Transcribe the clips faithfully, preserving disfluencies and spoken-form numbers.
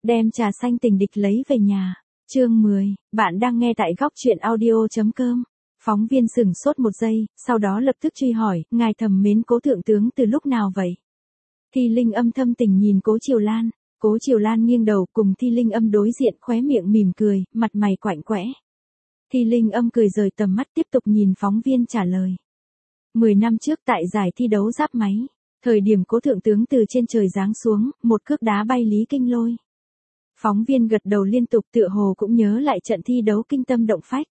Đem trà xanh tình địch lấy về nhà. Chương mười, bạn đang nghe tại góc truyện audio.com. Phóng viên sửng sốt một giây, sau đó lập tức truy hỏi, ngài thầm mến Cố thượng tướng từ lúc nào vậy? Thi Linh Âm thâm tình nhìn Cố Triều Lan, Cố Triều Lan nghiêng đầu cùng Thi Linh Âm đối diện, khóe miệng mỉm cười, mặt mày quạnh quẽ. Thi Linh Âm cười rời tầm mắt tiếp tục nhìn phóng viên trả lời. Mười năm trước tại giải thi đấu giáp máy, thời điểm Cố thượng tướng từ trên trời giáng xuống, một cước đá bay Lý Kinh Lôi. Phóng viên gật đầu liên tục, tựa hồ cũng nhớ lại trận thi đấu kinh tâm động phách.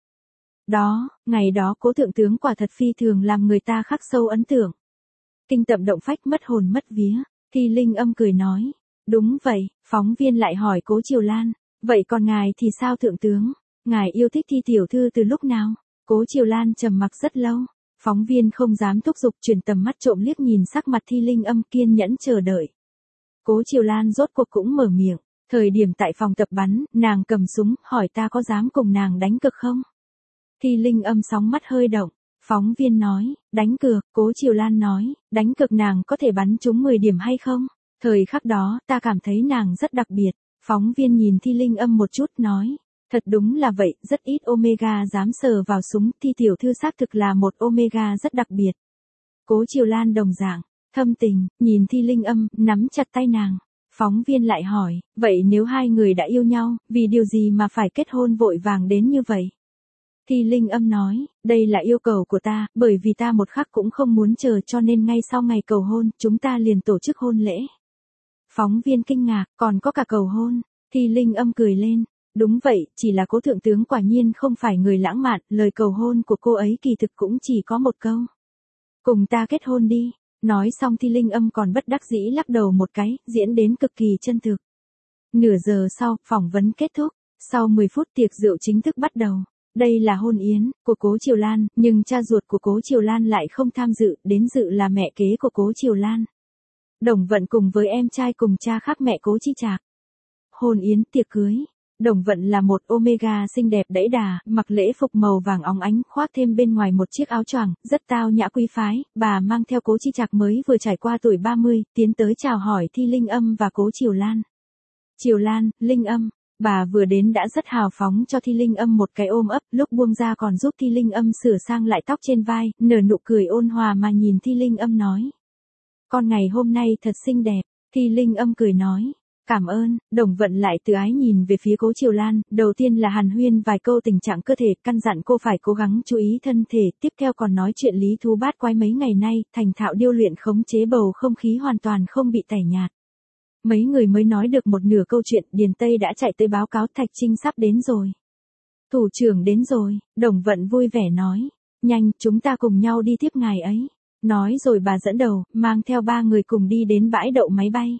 Đó, ngày đó Cố thượng tướng quả thật phi thường làm người ta khắc sâu ấn tượng. Kinh tâm động phách mất hồn mất vía, Thi Linh Âm cười nói. Đúng vậy, phóng viên lại hỏi Cố Triều Lan, vậy còn ngài thì sao thượng tướng? Ngài yêu thích Thi tiểu thư từ lúc nào? Cố Triều Lan trầm mặc rất lâu, phóng viên không dám thúc giục, chuyển tầm mắt trộm liếc nhìn sắc mặt Thi Linh Âm, kiên nhẫn chờ đợi. Cố Triều Lan rốt cuộc cũng mở miệng, thời điểm tại phòng tập bắn, nàng cầm súng, hỏi ta có dám cùng nàng đánh cược không? Thi Linh Âm sóng mắt hơi động, phóng viên nói, đánh cược, Cố Triều Lan nói, đánh cược nàng có thể bắn trúng mười điểm hay không? Thời khắc đó, ta cảm thấy nàng rất đặc biệt. Phóng viên nhìn Thi Linh Âm một chút nói, thật đúng là vậy, rất ít Omega dám sờ vào súng, Thi tiểu thư xác thực là một Omega rất đặc biệt. Cố Triều Lan đồng dạng, thâm tình, nhìn Thi Linh Âm, nắm chặt tay nàng. Phóng viên lại hỏi, vậy nếu hai người đã yêu nhau, vì điều gì mà phải kết hôn vội vàng đến như vậy? Thi Linh Âm nói, đây là yêu cầu của ta, bởi vì ta một khắc cũng không muốn chờ, cho nên ngay sau ngày cầu hôn, chúng ta liền tổ chức hôn lễ. Phóng viên kinh ngạc, còn có cả cầu hôn. Thi Linh Âm cười lên, đúng vậy, chỉ là Cố thượng tướng quả nhiên không phải người lãng mạn, lời cầu hôn của cô ấy kỳ thực cũng chỉ có một câu. Cùng ta kết hôn đi. Nói xong Thi Linh Âm còn bất đắc dĩ lắc đầu một cái, diễn đến cực kỳ chân thực. Nửa giờ sau, phỏng vấn kết thúc, sau mười phút tiệc rượu chính thức bắt đầu. Đây là hôn yến của Cố Triều Lan, nhưng cha ruột của Cố Triều Lan lại không tham dự, đến dự là mẹ kế của Cố Triều Lan. Đồng Vận cùng với em trai cùng cha khác mẹ Cố Chi Trạc. Hôn yến tiệc cưới. Đồng Vận là một Omega xinh đẹp đẫy đà, mặc lễ phục màu vàng óng ánh, khoác thêm bên ngoài một chiếc áo choàng, rất tao nhã quý phái. Bà mang theo Cố Chi Trạc mới vừa trải qua tuổi ba mươi, tiến tới chào hỏi Thi Linh Âm và Cố Triều Lan. Triều Lan, Linh Âm. Bà vừa đến đã rất hào phóng cho Thi Linh Âm một cái ôm ấp, lúc buông ra còn giúp Thi Linh Âm sửa sang lại tóc trên vai, nở nụ cười ôn hòa mà nhìn Thi Linh Âm nói. Con ngày hôm nay thật xinh đẹp. Thi Linh Âm cười nói. Cảm ơn. Đồng Vận lại từ ái nhìn về phía Cố Triều Lan, đầu tiên là hàn huyên vài câu tình trạng cơ thể, căn dặn cô phải cố gắng chú ý thân thể, tiếp theo còn nói chuyện lý thú bát quái mấy ngày nay, thành thạo điêu luyện khống chế bầu không khí hoàn toàn không bị tẻ nhạt. Mấy người mới nói được một nửa câu chuyện, Điền Tây đã chạy tới báo cáo Thạch Trinh sắp đến rồi. Thủ trưởng đến rồi, Đồng Vận vui vẻ nói. Nhanh, chúng ta cùng nhau đi tiếp ngài ấy. Nói rồi bà dẫn đầu, mang theo ba người cùng đi đến bãi đậu máy bay.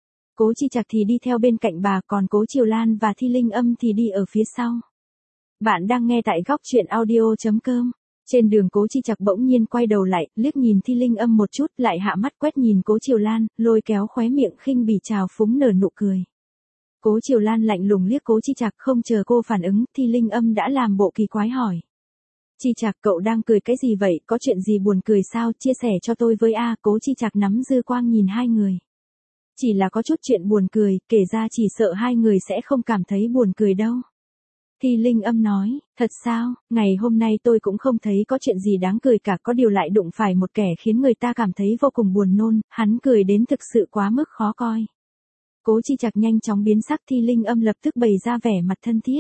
Cố Chi Trạc thì đi theo bên cạnh bà, còn Cố Triều Lan và Thi Linh Âm thì đi ở phía sau. Bạn đang nghe tại góc truyện audio.com. Trên đường Cố Chi Trạc bỗng nhiên quay đầu lại, liếc nhìn Thi Linh Âm một chút, lại hạ mắt quét nhìn Cố Triều Lan, lôi kéo khóe miệng khinh bỉ trào phúng nở nụ cười. Cố Triều Lan lạnh lùng liếc Cố Chi Trạc, không chờ cô phản ứng, Thi Linh Âm đã làm bộ kỳ quái hỏi. Chi Trạc, cậu đang cười cái gì vậy, có chuyện gì buồn cười sao, chia sẻ cho tôi với a. Cố Chi Trạc nắm dư quang nhìn hai người. Chỉ là có chút chuyện buồn cười, kể ra chỉ sợ hai người sẽ không cảm thấy buồn cười đâu. Thi Linh Âm nói, thật sao, ngày hôm nay tôi cũng không thấy có chuyện gì đáng cười cả, có điều lại đụng phải một kẻ khiến người ta cảm thấy vô cùng buồn nôn, hắn cười đến thực sự quá mức khó coi. Cố Chi Trạc nhanh chóng biến sắc, Thi Linh Âm lập tức bày ra vẻ mặt thân thiết.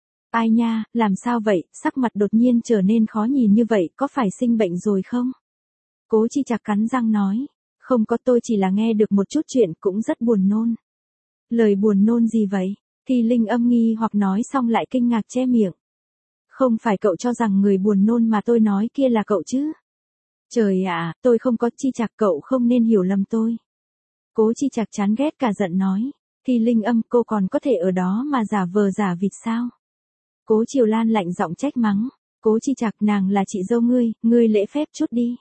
Ai nha, làm sao vậy, sắc mặt đột nhiên trở nên khó nhìn như vậy, có phải sinh bệnh rồi không? Cố Chi Trạc cắn răng nói. Không có, tôi chỉ là nghe được một chút chuyện cũng rất buồn nôn. Lời buồn nôn gì vậy? Thi Linh Âm nghi hoặc nói xong lại kinh ngạc che miệng. Không phải cậu cho rằng người buồn nôn mà tôi nói kia là cậu chứ? Trời ạ, tôi không có. Chi Trạc, cậu không nên hiểu lầm tôi. Cố Chi Trạc chán ghét cả giận nói. Thi Linh Âm, cô còn có thể ở đó mà giả vờ giả vịt sao? Cố Triều Lan lạnh giọng trách mắng. Cố Chi Trạc, nàng là chị dâu ngươi, ngươi lễ phép chút đi.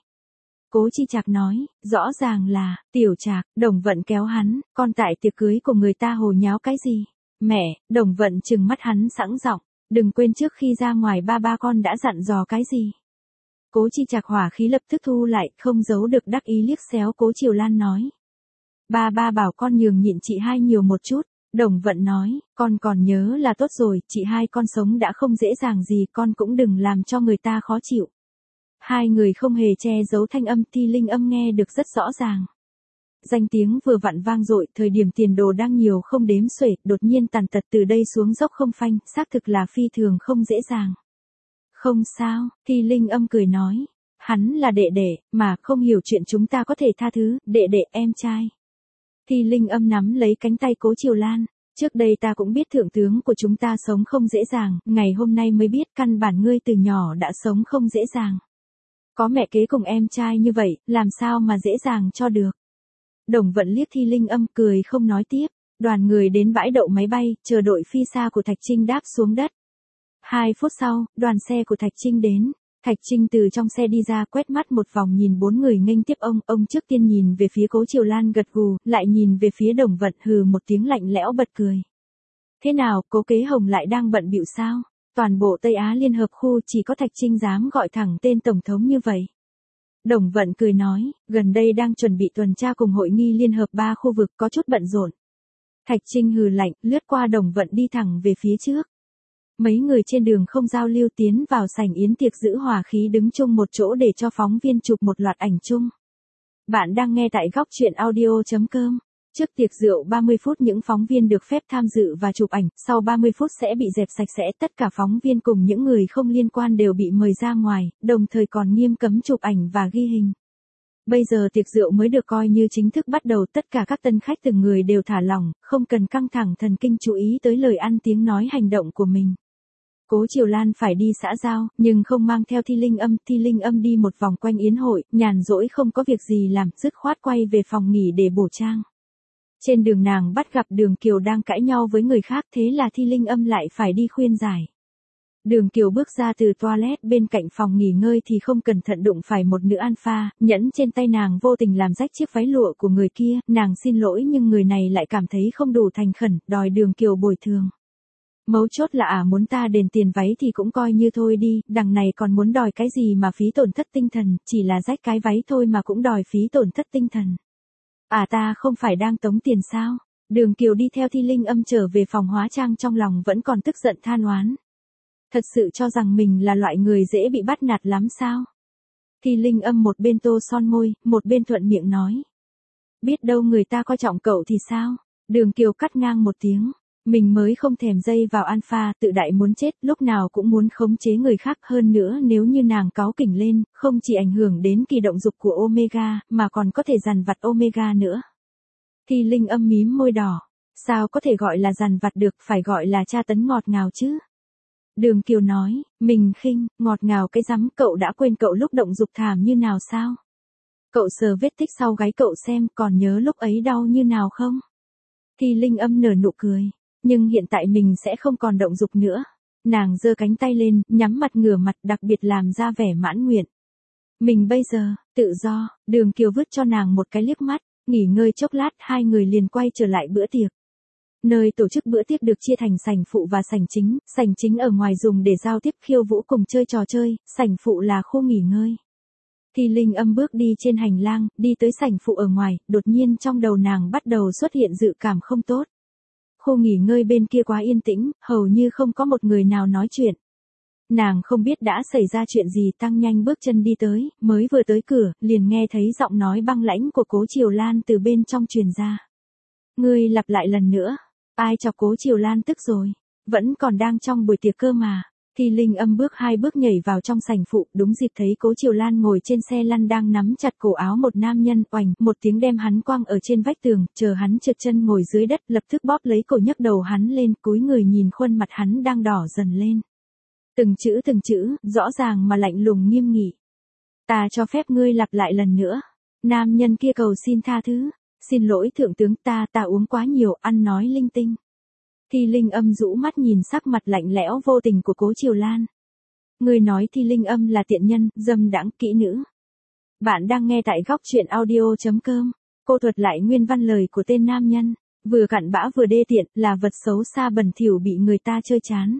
Cố Chi Trạc nói, rõ ràng là, Tiểu Trạc. Đồng Vận kéo hắn, con tại tiệc cưới của người ta hồ nháo cái gì? Mẹ, Đồng Vận trừng mắt hắn sẵn giọng, đừng quên trước khi ra ngoài ba ba con đã dặn dò cái gì. Cố Chi Trạc hỏa khí lập tức thu lại, không giấu được đắc ý liếc xéo Cố Triều Lan nói. Ba ba bảo con nhường nhịn chị hai nhiều một chút, Đồng Vận nói, con còn nhớ là tốt rồi, chị hai con sống đã không dễ dàng gì, con cũng đừng làm cho người ta khó chịu. Hai người không hề che giấu thanh âm, Thi Linh Âm nghe được rất rõ ràng. Danh tiếng vừa vặn vang dội, thời điểm tiền đồ đang nhiều không đếm xuể, đột nhiên tàn tật từ đây xuống dốc không phanh, xác thực là phi thường không dễ dàng. Không sao, Thi Linh Âm cười nói, hắn là đệ đệ, mà không hiểu chuyện chúng ta có thể tha thứ, đệ đệ em trai. Thi Linh Âm nắm lấy cánh tay Cố Triều Lan, trước đây ta cũng biết thượng tướng của chúng ta sống không dễ dàng, ngày hôm nay mới biết căn bản ngươi từ nhỏ đã sống không dễ dàng. Có mẹ kế cùng em trai như vậy, làm sao mà dễ dàng cho được. Đồng Vận liếc Thi Linh Âm cười không nói tiếp, đoàn người đến bãi đậu máy bay, chờ đội phi xa của Thạch Trinh đáp xuống đất. Hai phút sau, đoàn xe của Thạch Trinh đến. Thạch Trinh từ trong xe đi ra, quét mắt một vòng nhìn bốn người nghênh tiếp ông, ông trước tiên nhìn về phía Cố Triều Lan gật gù, lại nhìn về phía Đồng Vận hừ một tiếng lạnh lẽo bật cười. Thế nào, Cố Kế Hồng lại đang bận bịu sao? Toàn bộ Tây Á Liên Hợp Khu chỉ có Thạch Trinh dám gọi thẳng tên Tổng thống như vậy. Đồng Vận cười nói, gần đây đang chuẩn bị tuần tra cùng hội nghi Liên Hợp ba khu vực có chút bận rộn. Thạch Trinh hừ lạnh, lướt qua Đồng Vận đi thẳng về phía trước. Mấy người trên đường không giao lưu tiến vào sảnh yến tiệc giữ hòa khí đứng chung một chỗ để cho phóng viên chụp một loạt ảnh chung. Bạn đang nghe tại góc truyện audio chấm com. Trước tiệc rượu ba mươi phút những phóng viên được phép tham dự và chụp ảnh, sau ba mươi phút sẽ bị dẹp sạch sẽ, tất cả phóng viên cùng những người không liên quan đều bị mời ra ngoài, đồng thời còn nghiêm cấm chụp ảnh và ghi hình. Bây giờ tiệc rượu mới được coi như chính thức bắt đầu, tất cả các tân khách từng người đều thả lỏng, không cần căng thẳng thần kinh chú ý tới lời ăn tiếng nói hành động của mình. Cố Triều Lan phải đi xã giao, nhưng không mang theo Thi Linh Âm, Thi Linh Âm đi một vòng quanh yến hội, nhàn rỗi không có việc gì làm, dứt khoát quay về phòng nghỉ để bổ trang. Trên đường nàng bắt gặp Đường Kiều đang cãi nhau với người khác, thế là Thi Linh Âm lại phải đi khuyên giải. Đường Kiều bước ra từ toilet bên cạnh phòng nghỉ ngơi thì không cẩn thận đụng phải một nữ alpha, nhẫn trên tay nàng vô tình làm rách chiếc váy lụa của người kia, nàng xin lỗi nhưng người này lại cảm thấy không đủ thành khẩn, đòi Đường Kiều bồi thường. Mấu chốt là à muốn ta đền tiền váy thì cũng coi như thôi đi, đằng này còn muốn đòi cái gì mà phí tổn thất tinh thần, chỉ là rách cái váy thôi mà cũng đòi phí tổn thất tinh thần. À ta không phải đang tống tiền sao? Đường Kiều đi theo Thi Linh Âm trở về phòng hóa trang, trong lòng vẫn còn tức giận than oán. Thật sự cho rằng mình là loại người dễ bị bắt nạt lắm sao? Thi Linh Âm một bên tô son môi, một bên thuận miệng nói. Biết đâu người ta coi trọng cậu thì sao? Đường Kiều cắt ngang một tiếng. Mình mới không thèm dây vào alpha, tự đại muốn chết, lúc nào cũng muốn khống chế người khác, hơn nữa nếu như nàng cáu kỉnh lên, không chỉ ảnh hưởng đến kỳ động dục của Omega, mà còn có thể dằn vặt Omega nữa. Thi Linh Âm mím môi đỏ. Sao có thể gọi là dằn vặt được, phải gọi là tra tấn ngọt ngào chứ? Đường Kiều nói, mình khinh, ngọt ngào cái rắm, cậu đã quên cậu lúc động dục thảm như nào sao? Cậu sờ vết tích sau gáy cậu xem, còn nhớ lúc ấy đau như nào không? Thi Linh Âm nở nụ cười. Nhưng hiện tại mình sẽ không còn động dục nữa. Nàng giơ cánh tay lên, nhắm mặt ngửa mặt, đặc biệt làm ra vẻ mãn nguyện. Mình bây giờ, tự do. Đường Kiều vứt cho nàng một cái liếc mắt, nghỉ ngơi chốc lát, hai người liền quay trở lại bữa tiệc. Nơi tổ chức bữa tiệc được chia thành sảnh phụ và sảnh chính, sảnh chính ở ngoài dùng để giao tiếp khiêu vũ cùng chơi trò chơi, sảnh phụ là khu nghỉ ngơi. Thi Linh Âm bước đi trên hành lang, đi tới sảnh phụ ở ngoài, đột nhiên trong đầu nàng bắt đầu xuất hiện dự cảm không tốt. Khu nghỉ ngơi bên kia quá yên tĩnh, hầu như không có một người nào nói chuyện. Nàng không biết đã xảy ra chuyện gì, tăng nhanh bước chân đi tới, mới vừa tới cửa, liền nghe thấy giọng nói băng lãnh của Cố Triều Lan từ bên trong truyền ra. Ngươi lặp lại lần nữa, ai chọc Cố Triều Lan tức rồi, vẫn còn đang trong buổi tiệc cơ mà. Thi Linh Âm bước hai bước nhảy vào trong sảnh phụ, đúng dịp thấy Cố Triều Lan ngồi trên xe lăn đang nắm chặt cổ áo một nam nhân, oành, một tiếng đem hắn quăng ở trên vách tường, chờ hắn trượt chân ngồi dưới đất, lập tức bóp lấy cổ nhấc đầu hắn lên, cúi người nhìn khuôn mặt hắn đang đỏ dần lên. Từng chữ từng chữ, rõ ràng mà lạnh lùng nghiêm nghị. Ta cho phép ngươi lặp lại lần nữa. Nam nhân kia cầu xin tha thứ. Xin lỗi thượng tướng, ta, ta uống quá nhiều, ăn nói linh tinh. Thi Linh Âm rũ mắt nhìn sắc mặt lạnh lẽo vô tình của Cố Triều Lan. Người nói Thi Linh Âm là tiện nhân, dâm đãng, kỹ nữ. Bạn đang nghe tại góc truyện audio chấm com. Cô thuật lại nguyên văn lời của tên nam nhân. Vừa cặn bã vừa đê tiện, là vật xấu xa bẩn thỉu bị người ta chơi chán.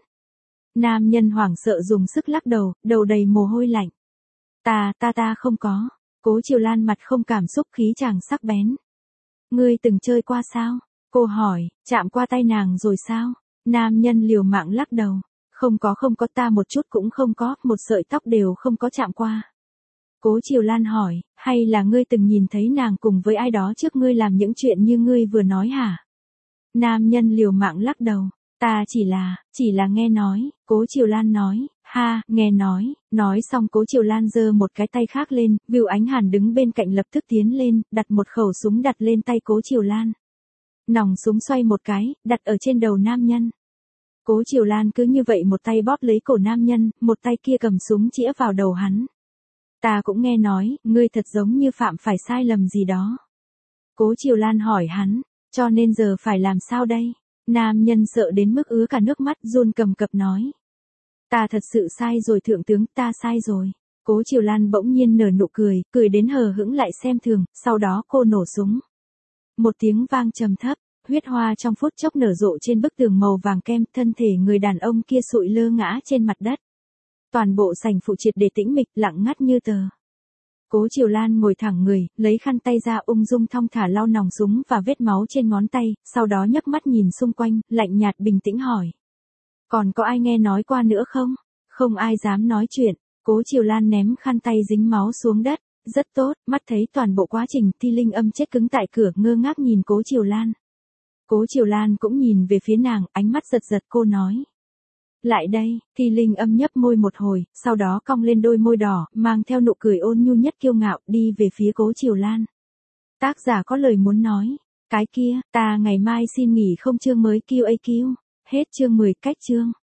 Nam nhân hoảng sợ dùng sức lắc đầu, đầu đầy mồ hôi lạnh. Ta, ta ta không có. Cố Triều Lan mặt không cảm xúc, khí chàng sắc bén. Ngươi từng chơi qua sao? Cô hỏi, chạm qua tay nàng rồi sao? Nam nhân liều mạng lắc đầu. Không có không có, ta một chút cũng không có, một sợi tóc đều không có chạm qua. Cố Triều Lan hỏi, hay là ngươi từng nhìn thấy nàng cùng với ai đó trước ngươi làm những chuyện như ngươi vừa nói hả? Nam nhân liều mạng lắc đầu, ta chỉ là, chỉ là nghe nói. Cố Triều Lan nói, ha, nghe nói. Nói xong Cố Triều Lan giơ một cái tay khác lên, Bưu Ánh Hàn đứng bên cạnh lập tức tiến lên, đặt một khẩu súng đặt lên tay Cố Triều Lan. Nòng súng xoay một cái, đặt ở trên đầu nam nhân. Cố Triều Lan cứ như vậy một tay bóp lấy cổ nam nhân, một tay kia cầm súng chĩa vào đầu hắn. Ta cũng nghe nói, ngươi thật giống như phạm phải sai lầm gì đó. Cố Triều Lan hỏi hắn, cho nên giờ phải làm sao đây? Nam nhân sợ đến mức ứa cả nước mắt, run cầm cập nói. Ta thật sự sai rồi thượng tướng, ta sai rồi. Cố Triều Lan bỗng nhiên nở nụ cười, cười đến hờ hững lại xem thường, sau đó cô nổ súng. Một tiếng vang trầm thấp, huyết hoa trong phút chốc nở rộ trên bức tường màu vàng kem, thân thể người đàn ông kia sụi lơ ngã trên mặt đất. Toàn bộ sảnh phụ triệt để tĩnh mịch, lặng ngắt như tờ. Cố Triều Lan ngồi thẳng người, lấy khăn tay ra ung dung thong thả lau nòng súng và vết máu trên ngón tay, sau đó nhấc mắt nhìn xung quanh, lạnh nhạt bình tĩnh hỏi. Còn có ai nghe nói qua nữa không? Không ai dám nói chuyện. Cố Triều Lan ném khăn tay dính máu xuống đất. Rất tốt, mắt thấy toàn bộ quá trình, Thi Linh Âm chết cứng tại cửa, ngơ ngác nhìn Cố Triều Lan. Cố Triều Lan cũng nhìn về phía nàng, ánh mắt giật giật, cô nói. Lại đây. Thi Linh Âm nhấp môi một hồi, sau đó cong lên đôi môi đỏ, mang theo nụ cười ôn nhu nhất kiêu ngạo, đi về phía Cố Triều Lan. Tác giả có lời muốn nói. Cái kia, ta ngày mai xin nghỉ không chương mới Q A Q. Hết chương mười, cách chương.